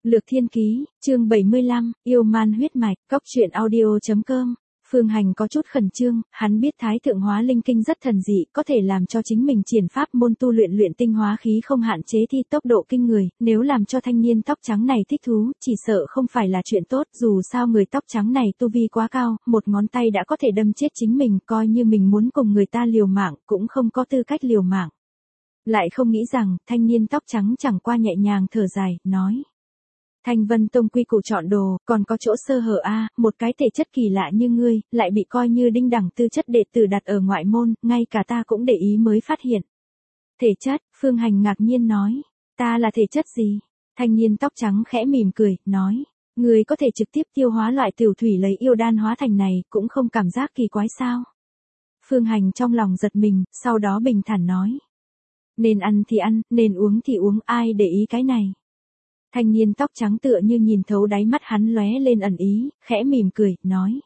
Lược Thiên Ký, chương 75, yêu man huyết mạch, cóc truyện audio.com. Phương Hành có chút khẩn trương, hắn biết Thái Thượng Hóa Linh Kinh rất thần dị, có thể làm cho chính mình triển pháp môn tu luyện tinh hóa khí không hạn chế thi tốc độ kinh người, nếu làm cho thanh niên tóc trắng này thích thú, chỉ sợ không phải là chuyện tốt, dù sao người tóc trắng này tu vi quá cao, một ngón tay đã có thể đâm chết chính mình, coi như mình muốn cùng người ta liều mạng, cũng không có tư cách liều mạng. Lại không nghĩ rằng, thanh niên tóc trắng chẳng qua nhẹ nhàng thở dài, nói. Thanh Vân Tông quy củ chọn đồ, còn có chỗ sơ hở a, một cái thể chất kỳ lạ như ngươi, lại bị coi như đinh đẳng tư chất đệ tử đặt ở ngoại môn, ngay cả ta cũng để ý mới phát hiện. Thể chất, Phương Hành ngạc nhiên nói, ta là thể chất gì? Thanh niên tóc trắng khẽ mỉm cười, nói, ngươi có thể trực tiếp tiêu hóa loại tiểu thủy lấy yêu đan hóa thành này, cũng không cảm giác kỳ quái sao? Phương Hành trong lòng giật mình, sau đó bình thản nói, nên ăn thì ăn, nên uống thì uống, ai để ý cái này? Thanh niên tóc trắng tựa như nhìn thấu đáy mắt hắn lóe lên ẩn ý, khẽ mỉm cười, nói.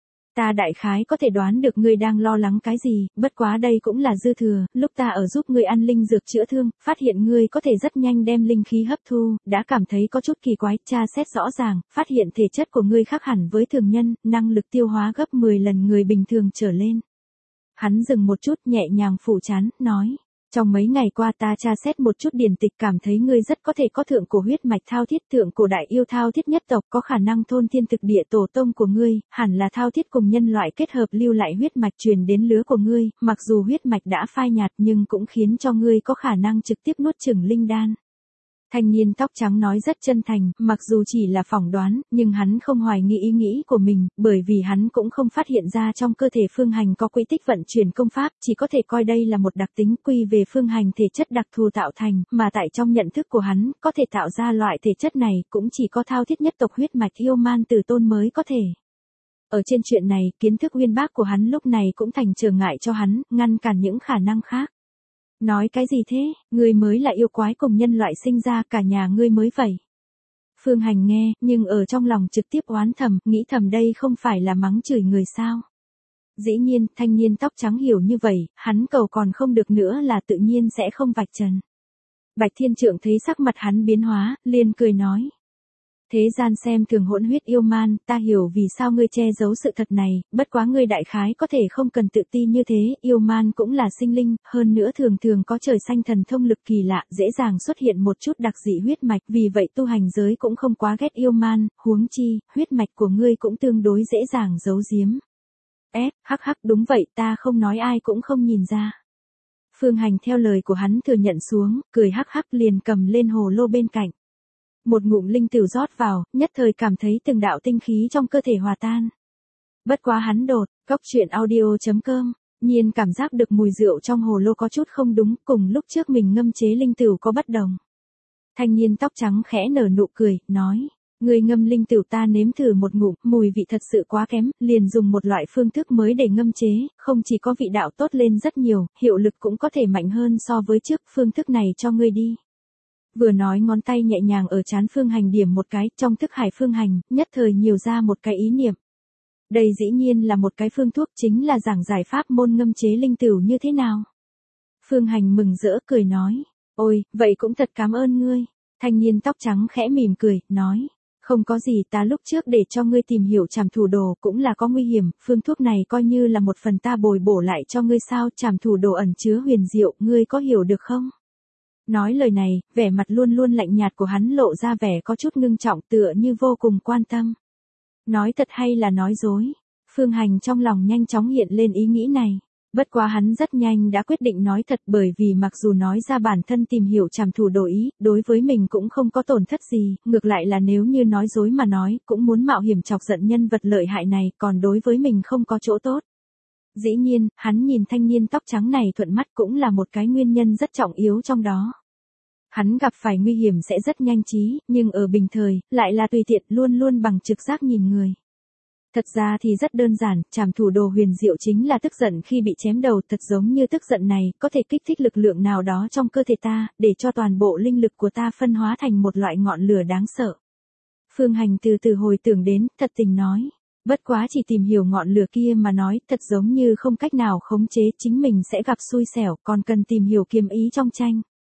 Ta đại khái có thể đoán được ngươi đang lo lắng cái gì, bất quá đây cũng là dư thừa, lúc ta ở giúp ngươi ăn linh dược chữa thương, phát hiện ngươi có thể rất nhanh đem linh khí hấp thu, đã cảm thấy có chút kỳ quái, tra xét rõ ràng, phát hiện thể chất của ngươi khác hẳn với thường nhân, năng lực tiêu hóa gấp 10 lần người bình thường trở lên. Hắn dừng một chút nhẹ nhàng phủ trán, nói. Trong mấy ngày qua ta tra xét một chút điển tịch cảm thấy ngươi rất có thể có thượng cổ huyết mạch thao thiết, thượng cổ đại yêu thao thiết nhất tộc, có khả năng thôn thiên thực địa tổ tông của ngươi, hẳn là thao thiết cùng nhân loại kết hợp lưu lại huyết mạch truyền đến lứa của ngươi, mặc dù huyết mạch đã phai nhạt nhưng cũng khiến cho ngươi có khả năng trực tiếp nuốt chửng linh đan. Thanh niên tóc trắng nói rất chân thành, mặc dù chỉ là phỏng đoán, nhưng hắn không hoài nghi ý nghĩ của mình, bởi vì hắn cũng không phát hiện ra trong cơ thể Phương Hành có quỹ tích vận chuyển công pháp, chỉ có thể coi đây là một đặc tính quy về Phương Hành thể chất đặc thù tạo thành, mà tại trong nhận thức của hắn, có thể tạo ra loại thể chất này cũng chỉ có thao thiết nhất tộc huyết mạch yêu man tử tôn mới có thể. Ở trên chuyện này, kiến thức uyên bác của hắn lúc này cũng thành trở ngại cho hắn, ngăn cản những khả năng khác. Nói cái gì thế, ngươi mới là yêu quái cùng nhân loại sinh ra, cả nhà ngươi mới vậy. Phương Hành nghe, nhưng ở trong lòng trực tiếp oán thầm, nghĩ thầm đây không phải là mắng chửi người sao. Dĩ nhiên, thanh niên tóc trắng hiểu như vậy, hắn cầu còn không được nữa là tự nhiên sẽ không vạch trần. Bạch Thiên Trượng thấy sắc mặt hắn biến hóa, liền cười nói. Thế gian xem thường hỗn huyết yêu man, ta hiểu vì sao ngươi che giấu sự thật này, bất quá ngươi đại khái có thể không cần tự ti như thế, yêu man cũng là sinh linh, hơn nữa thường thường có trời xanh thần thông lực kỳ lạ, dễ dàng xuất hiện một chút đặc dị huyết mạch, vì vậy tu hành giới cũng không quá ghét yêu man, huống chi, huyết mạch của ngươi cũng tương đối dễ dàng giấu giếm. Hắc hắc đúng vậy, ta không nói ai cũng không nhìn ra. Phương Hành theo lời của hắn thừa nhận xuống, cười hắc hắc liền cầm lên hồ lô bên cạnh. Một ngụm linh tửu rót vào, nhất thời cảm thấy từng đạo tinh khí trong cơ thể hòa tan. Bất quá hắn đột, cóc truyện audio.com, nhiên cảm giác được mùi rượu trong hồ lô có chút không đúng, cùng lúc trước mình ngâm chế linh tửu có bất đồng. Thanh niên tóc trắng khẽ nở nụ cười, nói, người ngâm linh tửu ta nếm thử một ngụm, mùi vị thật sự quá kém, liền dùng một loại phương thức mới để ngâm chế, không chỉ có vị đạo tốt lên rất nhiều, hiệu lực cũng có thể mạnh hơn so với trước, phương thức này cho ngươi đi. Vừa nói ngón tay nhẹ nhàng ở trán Phương Hành điểm một cái, trong thức hải Phương Hành, nhất thời nhiều ra một cái ý niệm. Đây dĩ nhiên là một cái phương thuốc, chính là giảng giải pháp môn ngâm chế linh tửu như thế nào. Phương Hành mừng rỡ cười nói, ôi, vậy cũng thật cảm ơn ngươi. Thanh niên tóc trắng khẽ mỉm cười, nói, không có gì, ta lúc trước để cho ngươi tìm hiểu trảm thủ đồ cũng là có nguy hiểm, phương thuốc này coi như là một phần ta bồi bổ lại cho ngươi sao, trảm thủ đồ ẩn chứa huyền diệu, ngươi có hiểu được không? Nói lời này, vẻ mặt luôn luôn lạnh nhạt của hắn lộ ra vẻ có chút ngưng trọng tựa như vô cùng quan tâm. Nói thật hay là nói dối? Phương Hành trong lòng nhanh chóng hiện lên ý nghĩ này. Bất quá hắn rất nhanh đã quyết định nói thật bởi vì mặc dù nói ra bản thân tìm hiểu trảm thủ đồ ý, đối với mình cũng không có tổn thất gì, ngược lại là nếu như nói dối mà nói, cũng muốn mạo hiểm chọc giận nhân vật lợi hại này, còn đối với mình không có chỗ tốt. Dĩ nhiên, hắn nhìn thanh niên tóc trắng này thuận mắt cũng là một cái nguyên nhân rất trọng yếu trong đó. Hắn gặp phải nguy hiểm sẽ rất nhanh trí, nhưng ở bình thời, lại là tùy tiện luôn luôn bằng trực giác nhìn người. Thật ra thì rất đơn giản, trảm thủ đồ huyền diệu chính là tức giận khi bị chém đầu, thật giống như tức giận này, có thể kích thích lực lượng nào đó trong cơ thể ta, để cho toàn bộ linh lực của ta phân hóa thành một loại ngọn lửa đáng sợ. Phương Hành từ từ hồi tưởng đến, thật tình nói. Bất quá chỉ tìm hiểu ngọn lửa kia mà nói, thật giống như không cách nào khống chế, chính mình sẽ gặp xui xẻo, còn cần tìm hiểu kiếm ý trong tranh.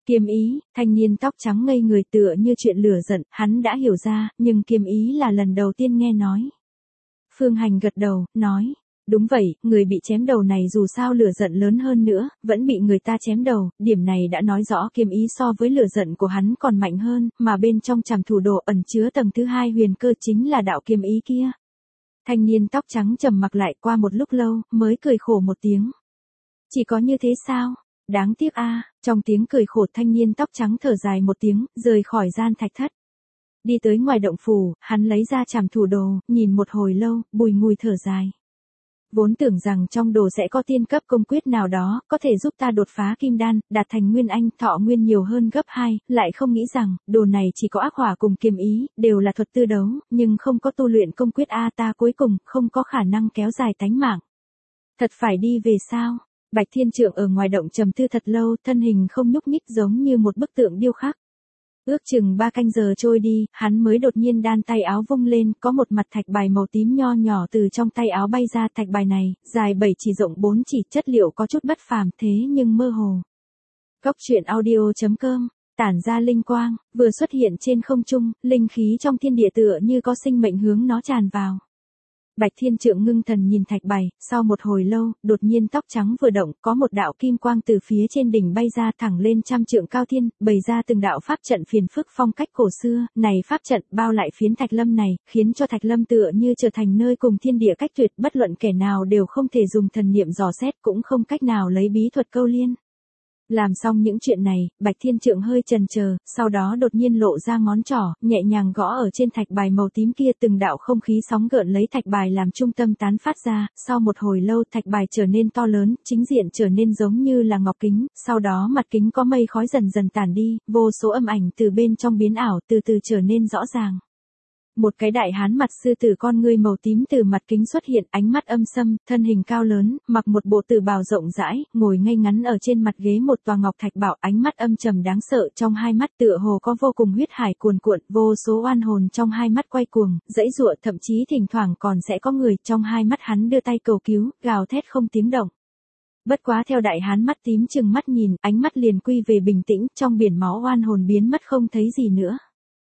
Kiếm ý, thanh niên tóc trắng ngây người tựa như chuyện lửa giận, hắn đã hiểu ra, nhưng kiếm ý là lần đầu tiên nghe nói. Phương Hành gật đầu, nói, đúng vậy, người bị chém đầu này dù sao lửa giận lớn hơn nữa, vẫn bị người ta chém đầu, điểm này đã nói rõ kiếm ý so với lửa giận của hắn còn mạnh hơn, mà bên trong trảm thủ đồ ẩn chứa tầng thứ hai huyền cơ chính là đạo kiếm ý kia. Thanh niên tóc trắng trầm mặc lại qua một lúc lâu, mới cười khổ một tiếng. Chỉ có như thế sao? Đáng tiếc a. Trong tiếng cười khổ thanh niên tóc trắng thở dài một tiếng, rời khỏi gian thạch thất. Đi tới ngoài động phủ, hắn lấy ra trảm thủ đồ, nhìn một hồi lâu, bùi ngùi thở dài. Vốn tưởng rằng trong đồ sẽ có tiên cấp công quyết nào đó, có thể giúp ta đột phá kim đan, đạt thành nguyên anh, thọ nguyên nhiều hơn gấp 2, lại không nghĩ rằng, đồ này chỉ có ác hỏa cùng kiếm ý, đều là thuật tư đấu, nhưng không có tu luyện công quyết a, ta cuối cùng, không có khả năng kéo dài tánh mạng. Thật phải đi về sao? Bạch Thiên Trượng ở ngoài động trầm tư thật lâu, thân hình không nhúc nhích giống như một bức tượng điêu khắc. Ước chừng 3 canh giờ trôi đi, hắn mới đột nhiên đan tay áo vung lên, có một mặt thạch bài màu tím nho nhỏ từ trong tay áo bay ra. Thạch bài này, dài 7 chỉ rộng 4 chỉ, chất liệu có chút bất phàm thế nhưng mơ hồ. Cốc truyện audio.com, tản ra linh quang, vừa xuất hiện trên không trung, linh khí trong thiên địa tựa như có sinh mệnh hướng nó tràn vào. Bạch Thiên Trượng ngưng thần nhìn thạch bài, sau một hồi lâu, đột nhiên tóc trắng vừa động, có một đạo kim quang từ phía trên đỉnh bay ra thẳng lên trăm trượng cao thiên, bày ra từng đạo pháp trận phiền phức phong cách cổ xưa, này pháp trận bao lại phiến thạch lâm này, khiến cho thạch lâm tựa như trở thành nơi cùng thiên địa cách tuyệt, bất luận kẻ nào đều không thể dùng thần niệm dò xét, cũng không cách nào lấy bí thuật câu liên. Làm xong những chuyện này, Bạch Thiên Trượng hơi chần chờ, sau đó đột nhiên lộ ra ngón trỏ, nhẹ nhàng gõ ở trên thạch bài màu tím kia, từng đạo không khí sóng gợn lấy thạch bài làm trung tâm tán phát ra, sau một hồi lâu thạch bài trở nên to lớn, chính diện trở nên giống như là ngọc kính, sau đó mặt kính có mây khói dần dần tản đi, vô số âm ảnh từ bên trong biến ảo từ từ trở nên rõ ràng. Một cái đại hán mặt sư tử con ngươi màu tím từ mặt kính xuất hiện, ánh mắt âm sâm, thân hình cao lớn, mặc một bộ tử bào rộng rãi, ngồi ngay ngắn ở trên mặt ghế một tòa ngọc thạch bảo, ánh mắt âm trầm đáng sợ, trong hai mắt tựa hồ có vô cùng huyết hải cuồn cuộn, vô số oan hồn trong hai mắt quay cuồng, dãy giụa, thậm chí thỉnh thoảng còn sẽ có người trong hai mắt hắn đưa tay cầu cứu, gào thét không tiếng động. Bất quá theo đại hán mắt tím chừng mắt nhìn, ánh mắt liền quy về bình tĩnh, trong biển máu oan hồn biến mất không thấy gì nữa.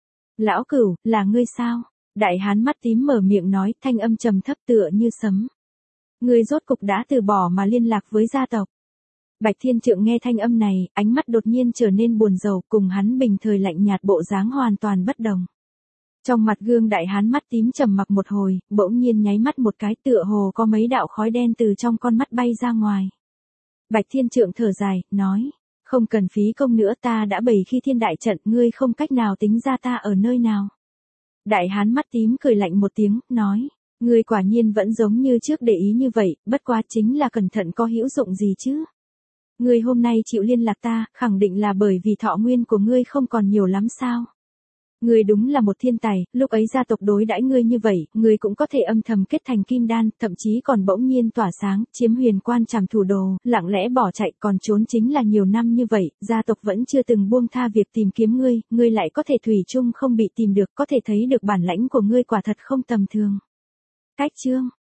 Lão Cửu, là ngươi sao? Đại hán mắt tím mở miệng nói, thanh âm trầm thấp tựa như sấm. Ngươi rốt cục đã từ bỏ mà liên lạc với gia tộc. Bạch Thiên Trượng nghe thanh âm này, ánh mắt đột nhiên trở nên buồn rầu, cùng hắn bình thời lạnh nhạt bộ dáng hoàn toàn bất đồng. Trong mặt gương đại hán mắt tím trầm mặc một hồi, bỗng nhiên nháy mắt một cái, tựa hồ có mấy đạo khói đen từ trong con mắt bay ra ngoài. Bạch Thiên Trượng thở dài, nói. Không cần phí công nữa, ta đã bày khi thiên đại trận, ngươi không cách nào tính ra ta ở nơi nào. Đại hán mắt tím cười lạnh một tiếng, nói, ngươi quả nhiên vẫn giống như trước để ý như vậy, bất quá chính là cẩn thận có hữu dụng gì chứ. Ngươi hôm nay chịu liên lạc ta, khẳng định là bởi vì thọ nguyên của ngươi không còn nhiều lắm sao. Ngươi đúng là một thiên tài, lúc ấy gia tộc đối đãi ngươi như vậy, ngươi cũng có thể âm thầm kết thành kim đan, thậm chí còn bỗng nhiên tỏa sáng, chiếm huyền quan trảm thủ đồ, lặng lẽ bỏ chạy, còn trốn chính là nhiều năm như vậy, gia tộc vẫn chưa từng buông tha việc tìm kiếm ngươi lại có thể thủy chung không bị tìm được, có thể thấy được bản lãnh của ngươi quả thật không tầm thường. Cách chương